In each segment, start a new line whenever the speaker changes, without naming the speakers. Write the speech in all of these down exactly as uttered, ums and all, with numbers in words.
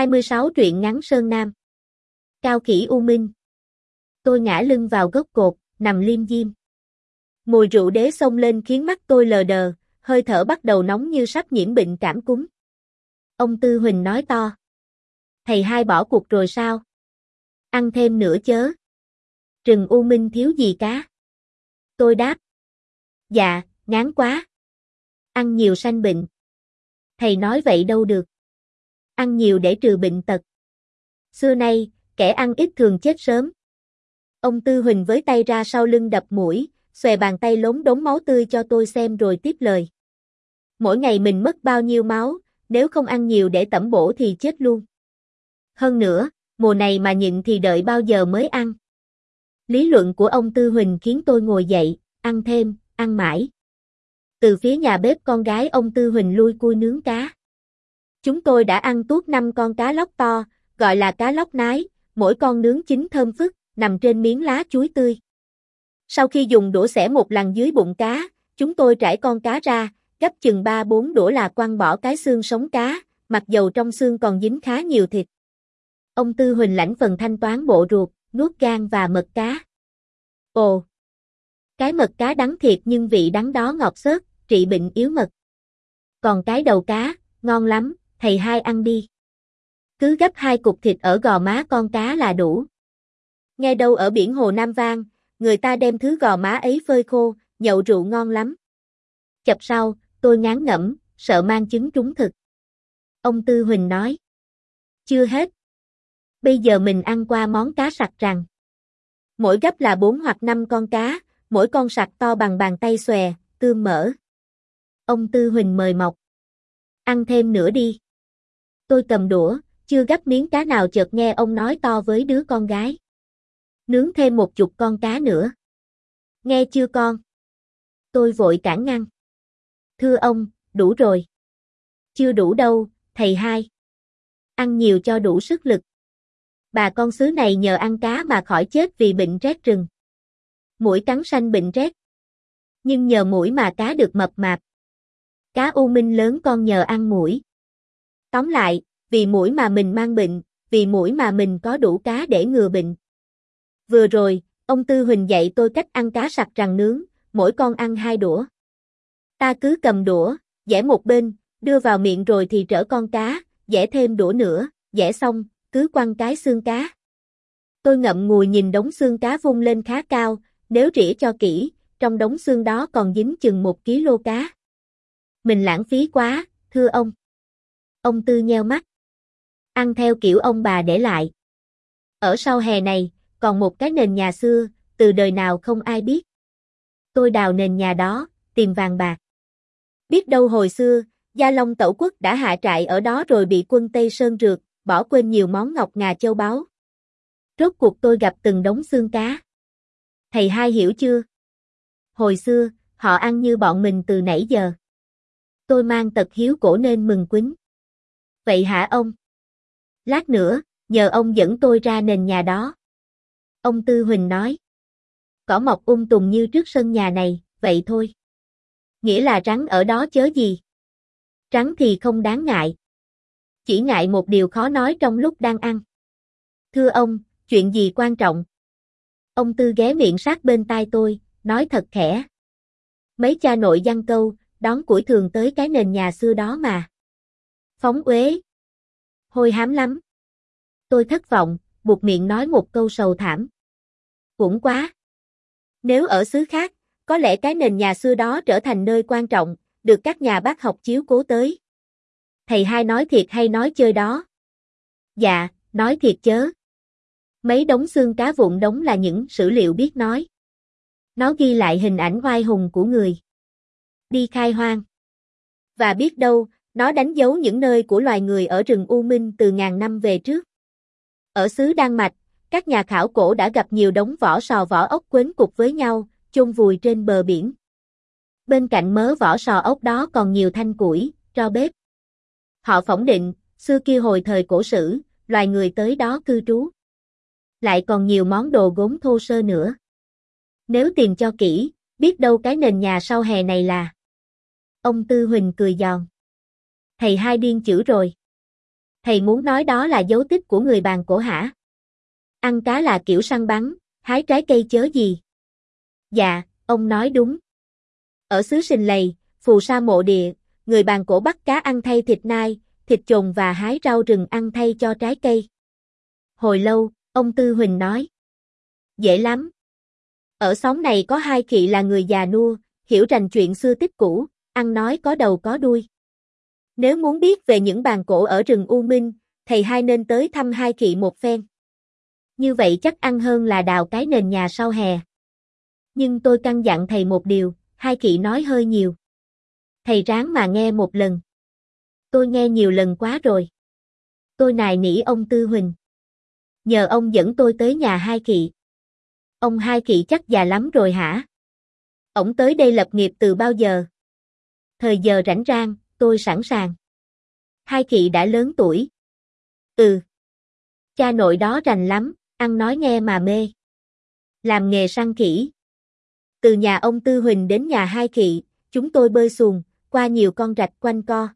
hai mươi sáu truyện ngắn Sơn Nam. Cao khỉ U Minh. Tôi ngã lưng vào gốc cột, nằm liêm diêm. Mùi rượu đế xông lên khiến mắt tôi lờ đờ, hơi thở bắt đầu nóng như sắp nhiễm bệnh cảm cúm. Ông Tư Huỳnh nói to. Thầy hai bỏ cuộc rồi sao? Ăn thêm nữa chớ. Rừng U Minh thiếu gì cá? Tôi đáp. Dạ, ngán quá. Ăn nhiều sanh bệnh. Thầy nói vậy đâu được. Ăn nhiều để trừ bệnh tật. Xưa nay, kẻ ăn ít thường chết sớm. Ông Tư Huỳnh với tay ra sau lưng đập mũi, xòe bàn tay lốm đốm máu tươi cho tôi xem rồi tiếp lời. Mỗi ngày mình mất bao nhiêu máu, nếu không ăn nhiều để tẩm bổ thì chết luôn. Hơn nữa, mùa này mà nhịn thì đợi bao giờ mới ăn. Lý luận của ông Tư Huỳnh khiến tôi ngồi dậy, ăn thêm, ăn mãi. Từ phía nhà bếp con gái ông Tư Huỳnh lui cui nướng cá. Chúng tôi đã ăn tuốt năm con cá lóc to, gọi là cá lóc nái, mỗi con nướng chín thơm phức, nằm trên miếng lá chuối tươi. Sau khi dùng đũa xẻ một lần dưới bụng cá, chúng tôi trải con cá ra, gấp chừng ba bốn đũa là quăng bỏ cái xương sống cá, mặc dầu trong xương còn dính khá nhiều thịt. Ông Tư Huỳnh lãnh phần thanh toán bộ ruột, nuốt gan và mật cá. Ồ! Cái mật cá đắng thiệt nhưng vị đắng đó ngọt xớt, trị bệnh yếu mật. Còn cái đầu cá, ngon lắm, thầy hai ăn đi. Cứ gấp hai cục thịt ở gò má con cá là đủ. Nghe đâu ở biển Hồ Nam Vang, người ta đem thứ gò má ấy phơi khô, nhậu rượu ngon lắm. Chập sau, tôi ngán ngẩm, sợ mang chứng trúng thực. Ông Tư Huỳnh nói. Chưa hết. Bây giờ mình ăn qua món cá sặc rằng. Mỗi gấp là bốn hoặc năm con cá, mỗi con sặc to bằng bàn tay xòe, tươm mỡ. Ông Tư Huỳnh mời mọc. Ăn thêm nữa đi. Tôi cầm đũa, chưa gấp miếng cá nào chợt nghe ông nói to với đứa con gái. Nướng thêm một chục con cá nữa. Nghe chưa con? Tôi vội cản ngăn. Thưa ông, đủ rồi. Chưa đủ đâu, thầy hai. Ăn nhiều cho đủ sức lực. Bà con xứ này nhờ ăn cá mà khỏi chết vì bệnh rét rừng. Muỗi cắn sanh bệnh rét. Nhưng nhờ muỗi mà cá được mập mạp. Cá U Minh lớn con nhờ ăn muỗi. Tóm lại, vì muỗi mà mình mang bệnh, vì muỗi mà mình có đủ cá để ngừa bệnh. Vừa rồi, ông Tư Huỳnh dạy tôi cách ăn cá sặc rằng nướng, mỗi con ăn hai đũa. Ta cứ cầm đũa, giẻ một bên, đưa vào miệng rồi thì trở con cá, giẻ thêm đũa nữa, giẻ xong, cứ quăng cái xương cá. Tôi ngậm ngùi nhìn đống xương cá vung lên khá cao, nếu rỉa cho kỹ, trong đống xương đó còn dính chừng một ký lô cá. Mình lãng phí quá, thưa ông. Ông Tư nheo mắt. Ăn theo kiểu ông bà để lại. Ở sau hè này, còn một cái nền nhà xưa, từ đời nào không ai biết. Tôi đào nền nhà đó, tìm vàng bạc. Biết đâu hồi xưa, Gia Long Tẩu Quốc đã hạ trại ở đó rồi bị quân Tây Sơn rượt, bỏ quên nhiều món ngọc ngà châu báu. Rốt cuộc tôi gặp từng đống xương cá. Thầy hai hiểu chưa? Hồi xưa, họ ăn như bọn mình từ nãy giờ. Tôi mang tật hiếu cổ nên mừng quýnh. Vậy hả ông? Lát nữa, nhờ ông dẫn tôi ra nền nhà đó. Ông Tư Huỳnh nói. Cỏ mọc um tùm như trước sân nhà này, vậy thôi. Nghĩa là rắn ở đó chớ gì. Rắn thì không đáng ngại. Chỉ ngại một điều khó nói trong lúc đang ăn. Thưa ông, chuyện gì quan trọng? Ông Tư ghé miệng sát bên tai tôi, nói thật khẽ. Mấy cha nội giăng câu, đón củi thường tới cái nền nhà xưa đó mà. Phóng uế. Hôi hám lắm. Tôi thất vọng, buột miệng nói một câu sầu thảm. Cũng quá. Nếu ở xứ khác, có lẽ cái nền nhà xưa đó trở thành nơi quan trọng, được các nhà bác học chiếu cố tới. Thầy hai nói thiệt hay nói chơi đó? Dạ, nói thiệt chớ. Mấy đống xương cá vụn đống là những sử liệu biết nói. Nó ghi lại hình ảnh oai hùng của người đi khai hoang. Và biết đâu, nó đánh dấu những nơi của loài người ở rừng U Minh từ ngàn năm về trước. Ở xứ Đan Mạch, các nhà khảo cổ đã gặp nhiều đống vỏ sò vỏ ốc quến cục với nhau, chôn vùi trên bờ biển. Bên cạnh mớ vỏ sò ốc đó còn nhiều thanh củi, tro bếp. Họ phỏng định, xưa kia hồi thời cổ sử, loài người tới đó cư trú. Lại còn nhiều món đồ gốm thô sơ nữa. Nếu tìm cho kỹ, biết đâu cái nền nhà sau hè này là. Ông Tư Huỳnh cười giòn. Thầy hai điên chữ rồi. Thầy muốn nói đó là dấu tích của người bàn cổ hả? Ăn cá là kiểu săn bắn, hái trái cây chớ gì? Dạ, ông nói đúng. Ở xứ Sình Lầy, Phù Sa Mộ Địa, người bàn cổ bắt cá ăn thay thịt nai, thịt chồn và hái rau rừng ăn thay cho trái cây. Hồi lâu, ông Tư Huỳnh nói. Dễ lắm. Ở xóm này có hai chị là người già nua, hiểu rành chuyện xưa tích cũ, ăn nói có đầu có đuôi. Nếu muốn biết về những bàn cổ ở rừng U Minh, thầy hai nên tới thăm hai chị một phen. Như vậy chắc ăn hơn là đào cái nền nhà sau hè. Nhưng tôi căn dặn thầy một điều, hai chị nói hơi nhiều. Thầy ráng mà nghe một lần. Tôi nghe nhiều lần quá rồi. Tôi nài nỉ ông Tư Huỳnh. Nhờ ông dẫn tôi tới nhà hai chị. Ông hai chị chắc già lắm rồi hả? Ổng tới đây lập nghiệp từ bao giờ? Thời giờ rảnh rang, tôi sẵn sàng. Hai chị đã lớn tuổi. Ừ. Cha nội đó rành lắm, ăn nói nghe mà mê. Làm nghề săn khỉ. Từ nhà ông Tư Huỳnh đến nhà hai chị, chúng tôi bơi xuồng, qua nhiều con rạch quanh co.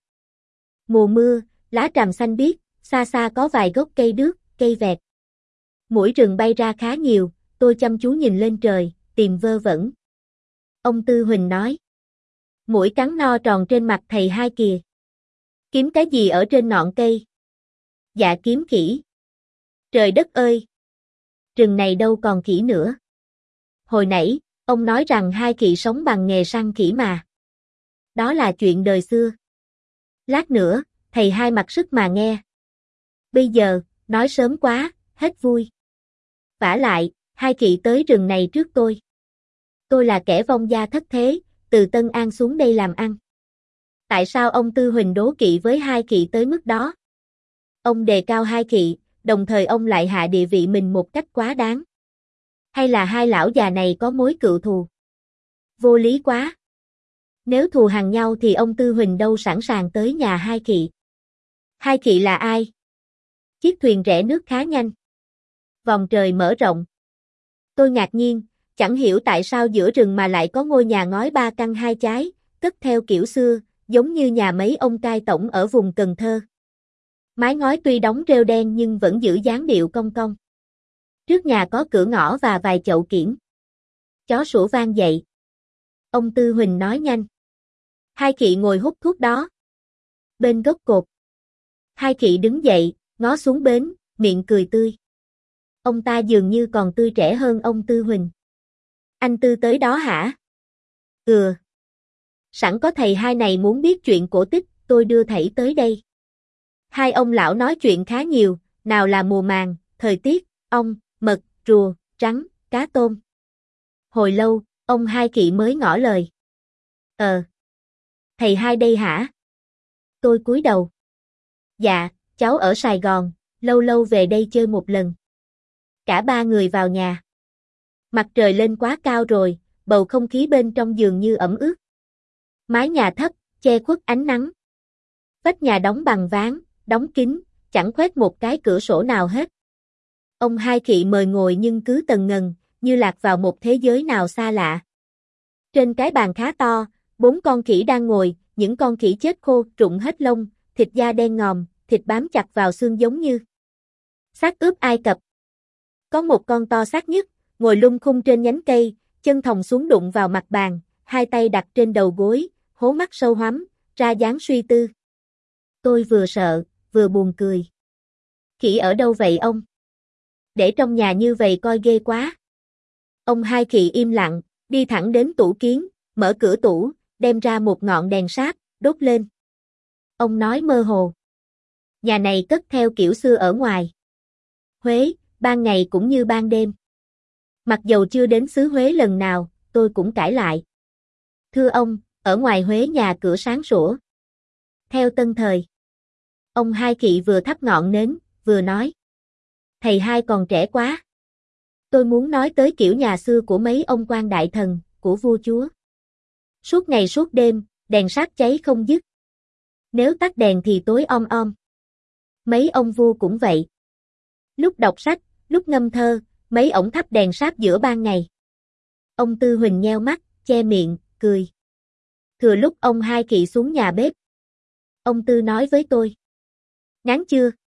Mùa mưa, lá tràm xanh biếc, xa xa có vài gốc cây đước, cây vẹt. Muỗi rừng bay ra khá nhiều, tôi chăm chú nhìn lên trời, tìm vơ vẩn. Ông Tư Huỳnh nói. Muỗi cắn no tròn trên mặt thầy hai kìa. Kiếm cái gì ở trên ngọn cây? Dạ kiếm khỉ. Trời đất ơi! Rừng này đâu còn khỉ nữa. Hồi nãy, ông nói rằng hai chị sống bằng nghề săn khỉ mà. Đó là chuyện đời xưa. Lát nữa, thầy hai mặc sức mà nghe. Bây giờ, nói sớm quá, hết vui. Vả lại, hai chị tới rừng này trước tôi. Tôi là kẻ vong gia thất thế, từ Tân An xuống đây làm ăn. Tại sao ông Tư Huỳnh đố kỵ với hai chị tới mức đó? Ông đề cao hai chị, đồng thời ông lại hạ địa vị mình một cách quá đáng. Hay là hai lão già này có mối cựu thù? Vô lý quá. Nếu thù hằn nhau thì ông Tư Huỳnh đâu sẵn sàng tới nhà hai chị. Hai chị là ai? Chiếc thuyền rẽ nước khá nhanh. Vòng trời mở rộng. Tôi ngạc nhiên, chẳng hiểu tại sao giữa rừng mà lại có ngôi nhà ngói ba căn hai chái, cất theo kiểu xưa, giống như nhà mấy ông cai tổng ở vùng Cần Thơ. Mái ngói tuy đóng rêu đen nhưng vẫn giữ dáng điệu cong cong. Trước nhà có cửa ngõ và vài chậu kiển. Chó sủa vang dậy. Ông Tư Huỳnh nói nhanh. Hai chị ngồi hút thuốc đó. Bên gốc cột. Hai chị đứng dậy, ngó xuống bến, miệng cười tươi. Ông ta dường như còn tươi trẻ hơn ông Tư Huỳnh. Anh Tư tới đó hả? Ừ. Sẵn có thầy hai này muốn biết chuyện cổ tích, tôi đưa thảy tới đây. Hai ông lão nói chuyện khá nhiều, nào là mùa màng, thời tiết, ong, mật, rùa, trắng, cá tôm. Hồi lâu, ông hai chị mới ngỏ lời. Ờ. Thầy hai đây hả? Tôi cúi đầu. Dạ, cháu ở Sài Gòn, lâu lâu về đây chơi một lần. Cả ba người vào nhà. Mặt trời lên quá cao rồi, bầu không khí bên trong dường như ẩm ướt. Mái nhà thấp, che khuất ánh nắng. Vách nhà đóng bằng ván, đóng kín, chẳng khoét một cái cửa sổ nào hết. Ông hai chị mời ngồi nhưng cứ tần ngần, như lạc vào một thế giới nào xa lạ. Trên cái bàn khá to, bốn con khỉ đang ngồi, những con khỉ chết khô, rụng hết lông, thịt da đen ngòm, thịt bám chặt vào xương giống như xác ướp Ai Cập. Có một con to xác nhất, ngồi lung khung trên nhánh cây, chân thòng xuống đụng vào mặt bàn, hai tay đặt trên đầu gối, hố mắt sâu hoắm, ra dáng suy tư. Tôi vừa sợ, vừa buồn cười. Khỉ ở đâu vậy ông? Để trong nhà như vậy coi ghê quá. Ông hai chị im lặng, đi thẳng đến tủ kiến, mở cửa tủ, đem ra một ngọn đèn sáp, đốt lên. Ông nói mơ hồ. Nhà này cất theo kiểu xưa ở ngoài Huế, ban ngày cũng như ban đêm. Mặc dầu chưa đến xứ Huế lần nào, tôi cũng cãi lại. Thưa ông, ở ngoài Huế nhà cửa sáng sủa. Theo tân thời. Ông hai chị vừa thắp ngọn nến, vừa nói. Thầy hai còn trẻ quá. Tôi muốn nói tới kiểu nhà xưa của mấy ông quan đại thần, của vua chúa. Suốt ngày suốt đêm, đèn sáp cháy không dứt. Nếu tắt đèn thì tối om om. Mấy ông vua cũng vậy. Lúc đọc sách, lúc ngâm thơ, mấy ổng thắp đèn sáp giữa ban ngày. Ông Tư Huỳnh nheo mắt, che miệng, cười. Thừa lúc ông hai chị xuống nhà bếp. Ông Tư nói với tôi. Ngán chưa?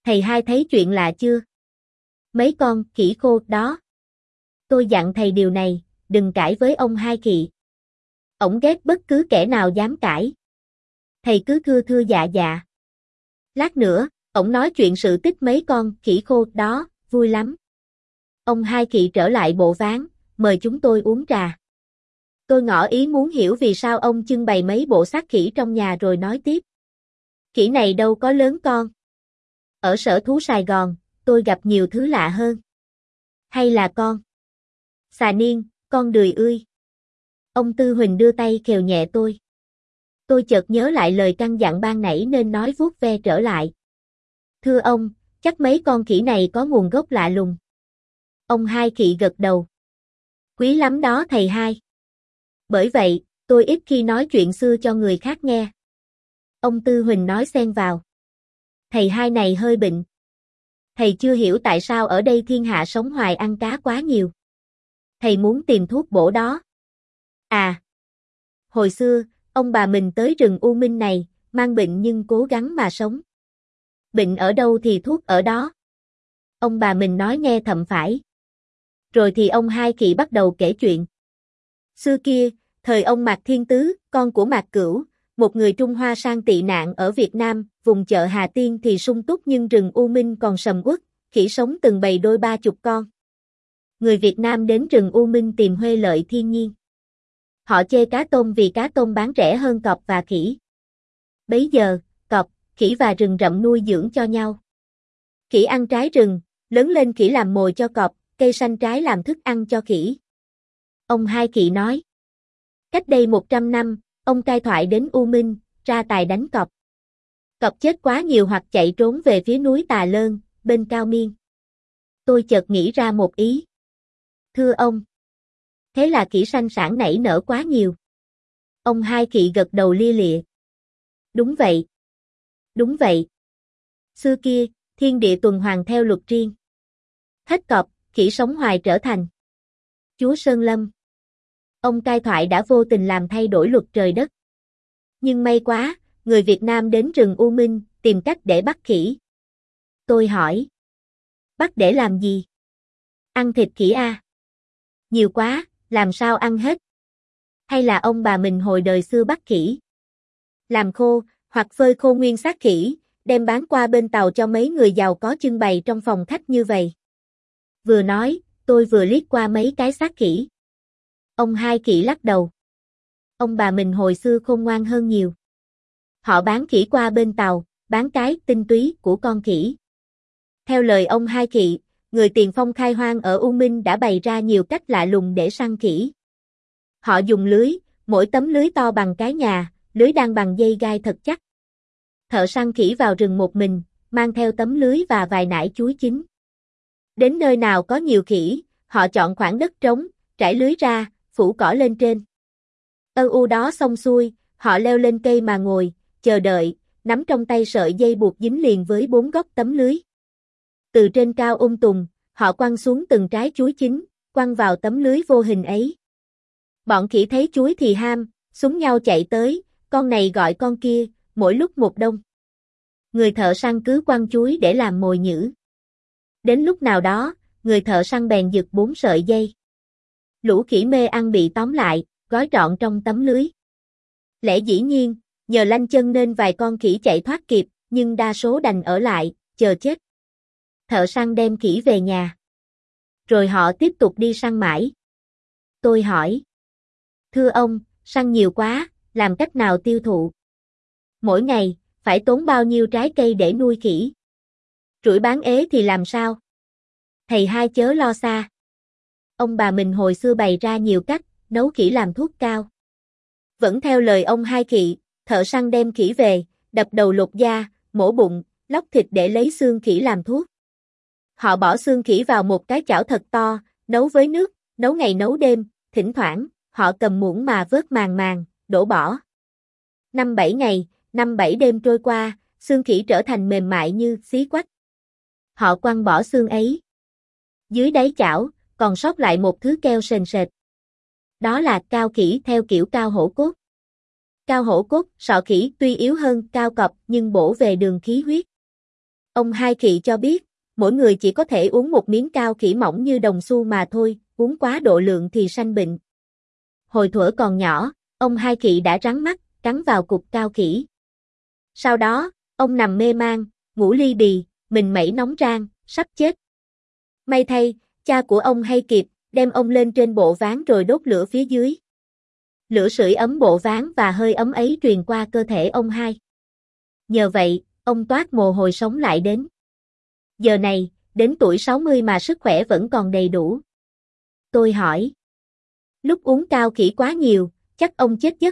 Thầy hai thấy chuyện lạ chưa? Mấy con khỉ khô đó. Tôi dặn thầy điều này, đừng cãi với ông hai kỵ. Ổng ghét bất cứ kẻ nào dám cãi. Thầy cứ thưa thưa dạ dạ. Lát nữa, ổng nói chuyện sự tích mấy con khỉ khô đó, vui lắm. Ông hai kỵ trở lại bộ ván, mời chúng tôi uống trà. Tôi ngỏ ý muốn hiểu vì sao ông trưng bày mấy bộ xác khỉ trong nhà rồi nói tiếp. Khỉ này đâu có lớn con. Ở sở thú Sài Gòn, tôi gặp nhiều thứ lạ hơn. Hay là con? Xà niên, con đười ươi. Ông Tư Huỳnh đưa tay khều nhẹ tôi. Tôi chợt nhớ lại lời căn dặn ban nãy nên nói vuốt ve trở lại. Thưa ông, chắc mấy con khỉ này có nguồn gốc lạ lùng. Ông hai kỵ gật đầu. Quý lắm đó thầy hai. Bởi vậy, tôi ít khi nói chuyện xưa cho người khác nghe. Ông Tư Huỳnh nói xen vào. Thầy hai này hơi bệnh. Thầy chưa hiểu tại sao ở đây thiên hạ sống hoài ăn cá quá nhiều. Thầy muốn tìm thuốc bổ đó. À. Hồi xưa, ông bà mình tới rừng U Minh này, mang bệnh nhưng cố gắng mà sống. Bệnh ở đâu thì thuốc ở đó. Ông bà mình nói nghe thậm phải. Rồi thì ông hai kỵ bắt đầu kể chuyện. Xưa kia, thời ông Mạc Thiên Tứ, con của Mạc Cửu, một người Trung Hoa sang tị nạn ở Việt Nam, vùng chợ Hà Tiên thì sung túc nhưng rừng U Minh còn sầm uất, khỉ sống từng bầy đôi ba chục con. Người Việt Nam đến rừng U Minh tìm huê lợi thiên nhiên. Họ chê cá tôm vì cá tôm bán rẻ hơn cọp và khỉ. Bấy giờ, cọp, khỉ và rừng rậm nuôi dưỡng cho nhau. Khỉ ăn trái rừng, lớn lên khỉ làm mồi cho cọp, cây xanh trái làm thức ăn cho khỉ. Ông hai kỵ nói. Cách đây một trăm năm, ông cai thoại đến U Minh, ra tài đánh cọp. Cọp chết quá nhiều hoặc chạy trốn về phía núi Tà Lơn, bên Cao Miên. Tôi chợt nghĩ ra một ý. Thưa ông. Thế là khỉ sanh sản nảy nở quá nhiều. Ông hai kỵ gật đầu lia lịa. Đúng vậy. Đúng vậy. Xưa kia, thiên địa tuần hoàn theo luật riêng. Hết cọp, khỉ sống hoài trở thành chúa Sơn Lâm. Ông cai thoại đã vô tình làm thay đổi luật trời đất. Nhưng may quá, người Việt Nam đến rừng U Minh, tìm cách để bắt khỉ. Tôi hỏi. Bắt để làm gì? Ăn thịt khỉ à? Nhiều quá, làm sao ăn hết? Hay là ông bà mình hồi đời xưa bắt khỉ? Làm khô, hoặc phơi khô nguyên xác khỉ, đem bán qua bên Tàu cho mấy người giàu có trưng bày trong phòng khách như vậy. Vừa nói, tôi vừa liếc qua mấy cái xác khỉ. Ông hai kỵ lắc đầu. Ông bà mình hồi xưa khôn ngoan hơn nhiều. Họ bán khỉ qua bên Tàu, bán cái tinh túy của con khỉ. Theo lời ông hai kỵ, người tiền phong khai hoang ở U Minh đã bày ra nhiều cách lạ lùng để săn khỉ. Họ dùng lưới, mỗi tấm lưới to bằng cái nhà, lưới đan bằng dây gai thật chắc. Thợ săn khỉ vào rừng một mình, mang theo tấm lưới và vài nải chuối chín. Đến nơi nào có nhiều khỉ, họ chọn khoảng đất trống, trải lưới ra, phủ cỏ lên trên. Ơ u đó xong xuôi, họ leo lên cây mà ngồi, chờ đợi, nắm trong tay sợi dây buộc dính liền với bốn góc tấm lưới. Từ trên cao ung tùng, họ quăng xuống từng trái chuối chín, quăng vào tấm lưới vô hình ấy. Bọn khỉ thấy chuối thì ham, súng nhau chạy tới, con này gọi con kia, mỗi lúc một đông. Người thợ săn cứ quăng chuối để làm mồi nhử. Đến lúc nào đó, người thợ săn bèn giật bốn sợi dây. Lũ khỉ mê ăn bị tóm lại, gói trọn trong tấm lưới. Lẽ dĩ nhiên, nhờ lanh chân nên vài con khỉ chạy thoát kịp, nhưng đa số đành ở lại, chờ chết. Thợ săn đem khỉ về nhà. Rồi họ tiếp tục đi săn mãi. Tôi hỏi. Thưa ông, săn nhiều quá, làm cách nào tiêu thụ? Mỗi ngày, phải tốn bao nhiêu trái cây để nuôi khỉ? Rủi bán ế thì làm sao? Thầy hai chớ lo xa. Ông bà mình hồi xưa bày ra nhiều cách, nấu khỉ làm thuốc cao. Vẫn theo lời ông hai kỵ, thợ săn đem khỉ về, đập đầu lột da, mổ bụng, lóc thịt để lấy xương khỉ làm thuốc. Họ bỏ xương khỉ vào một cái chảo thật to, nấu với nước, nấu ngày nấu đêm, thỉnh thoảng, họ cầm muỗng mà vớt màng màng, đổ bỏ. Năm bảy ngày, năm bảy đêm trôi qua, xương khỉ trở thành mềm mại như xí quách. Họ quăng bỏ xương ấy. Dưới đáy chảo, còn sót lại một thứ keo sền sệt. Đó là cao khỉ theo kiểu cao hổ cốt. Cao hổ cốt, sọ khỉ tuy yếu hơn cao cọp nhưng bổ về đường khí huyết. Ông Hai Kỵ cho biết, mỗi người chỉ có thể uống một miếng cao kỹ mỏng như đồng xu mà thôi, uống quá độ lượng thì sanh bệnh. Hồi thuở còn nhỏ, ông Hai Kỵ đã rắn mắt, cắn vào cục cao kỹ. Sau đó, ông nằm mê man, ngủ li bì, mình mẩy nóng rang, sắp chết. May thay, cha của ông hay kịp, đem ông lên trên bộ ván rồi đốt lửa phía dưới. Lửa sưởi ấm bộ ván và hơi ấm ấy truyền qua cơ thể ông Hai. Nhờ vậy, ông toát mồ hôi sống lại đến. Giờ này, đến tuổi sáu mươi mà sức khỏe vẫn còn đầy đủ. Tôi hỏi. Lúc uống cao kỹ quá nhiều, chắc ông chết giấc.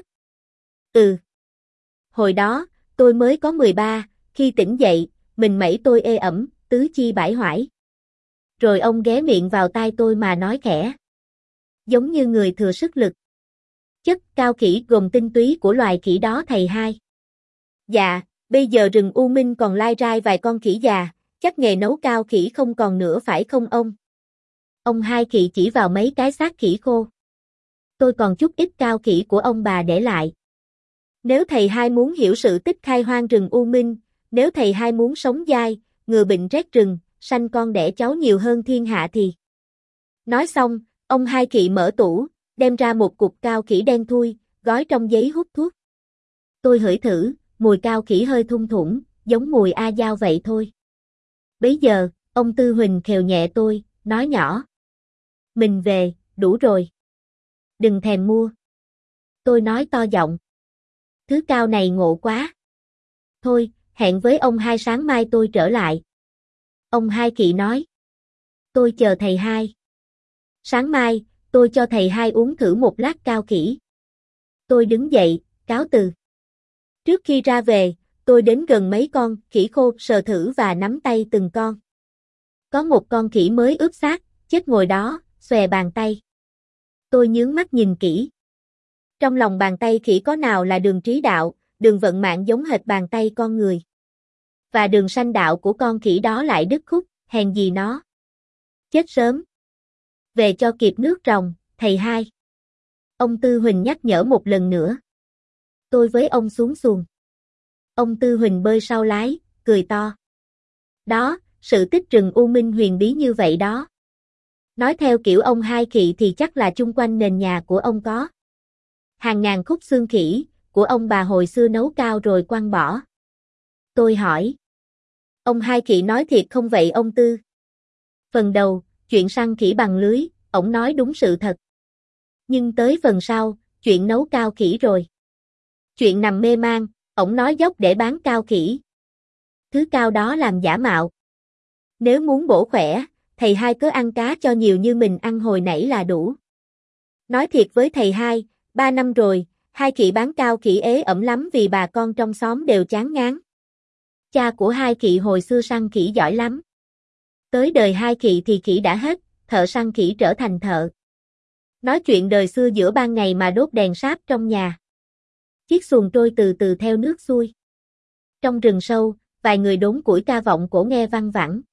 Ừ. Hồi đó, tôi mới có mười ba, khi tỉnh dậy, mình mẩy tôi ê ẩm, tứ chi bãi hoải. Rồi ông ghé miệng vào tai tôi mà nói khẽ. Giống như người thừa sức lực. Chất cao kỹ gồm tinh túy của loài kỹ đó thầy Hai. Dạ, bây giờ rừng U Minh còn lai rai vài con khỉ già, chắc nghề nấu cao kỹ không còn nữa phải không ông? Ông Hai Kỵ chỉ vào mấy cái xác khỉ khô. Tôi còn chút ít cao kỹ của ông bà để lại. Nếu thầy Hai muốn hiểu sự tích khai hoang rừng U Minh, nếu thầy Hai muốn sống dai, ngừa bệnh rét rừng, sanh con đẻ cháu nhiều hơn thiên hạ thì. Nói xong, ông Hai Kỵ mở tủ, đem ra một cục cao kỹ đen thui, gói trong giấy hút thuốc. Tôi hửi thử, mùi cao kỹ hơi thum thủm, giống mùi A Dao vậy thôi. Bấy giờ, ông Tư Huỳnh khều nhẹ tôi, nói nhỏ. Mình về, đủ rồi. Đừng thèm mua. Tôi nói to giọng. Thứ cao này ngộ quá. Thôi, hẹn với ông Hai sáng mai tôi trở lại. Ông Hai Kỵ nói. Tôi chờ thầy Hai. Sáng mai, tôi cho thầy Hai uống thử một lát cao kỹ. Tôi đứng dậy, cáo từ. Trước khi ra về, tôi đến gần mấy con khỉ khô sờ thử và nắm tay từng con. Có một con khỉ mới ướp xác, chết ngồi đó, xòe bàn tay. Tôi nhướng mắt nhìn kỹ. Trong lòng bàn tay khỉ có nào là đường trí đạo, đường vận mạng giống hệt bàn tay con người. Và đường sanh đạo của con khỉ đó lại đứt khúc, hèn gì nó. Chết sớm. Về cho kịp nước ròng, thầy Hai. Ông Tư Huỳnh nhắc nhở một lần nữa. Tôi với ông xuống xuồng. Ông Tư Huỳnh bơi sau lái, cười to. Đó, sự tích rừng U Minh huyền bí như vậy đó. Nói theo kiểu ông Hai Kỵ thì chắc là chung quanh nền nhà của ông có. Hàng ngàn khúc xương khỉ, của ông bà hồi xưa nấu cao rồi quăng bỏ. Tôi hỏi. Ông Hai Kỵ nói thiệt không vậy ông Tư? Phần đầu, chuyện săn khỉ bằng lưới, ổng nói đúng sự thật. Nhưng tới phần sau, chuyện nấu cao khỉ rồi. Chuyện nằm mê man, ổng nói dốc để bán cao khỉ. Thứ cao đó làm giả mạo. Nếu muốn bổ khỏe, thầy Hai cứ ăn cá cho nhiều như mình ăn hồi nãy là đủ. Nói thiệt với thầy Hai, ba năm rồi, Hai Kỵ bán cao khỉ ế ẩm lắm vì bà con trong xóm đều chán ngán. Cha của Hai Kỵ hồi xưa săn khỉ giỏi lắm. Tới đời Hai Kỵ thì khỉ đã hết, thợ săn khỉ trở thành thợ. Nói chuyện đời xưa giữa ban ngày mà đốt đèn sáp trong nhà. Chiếc xuồng trôi từ từ theo nước xuôi. Trong rừng sâu, vài người đốn củi ca vọng cổ nghe văng vẳng.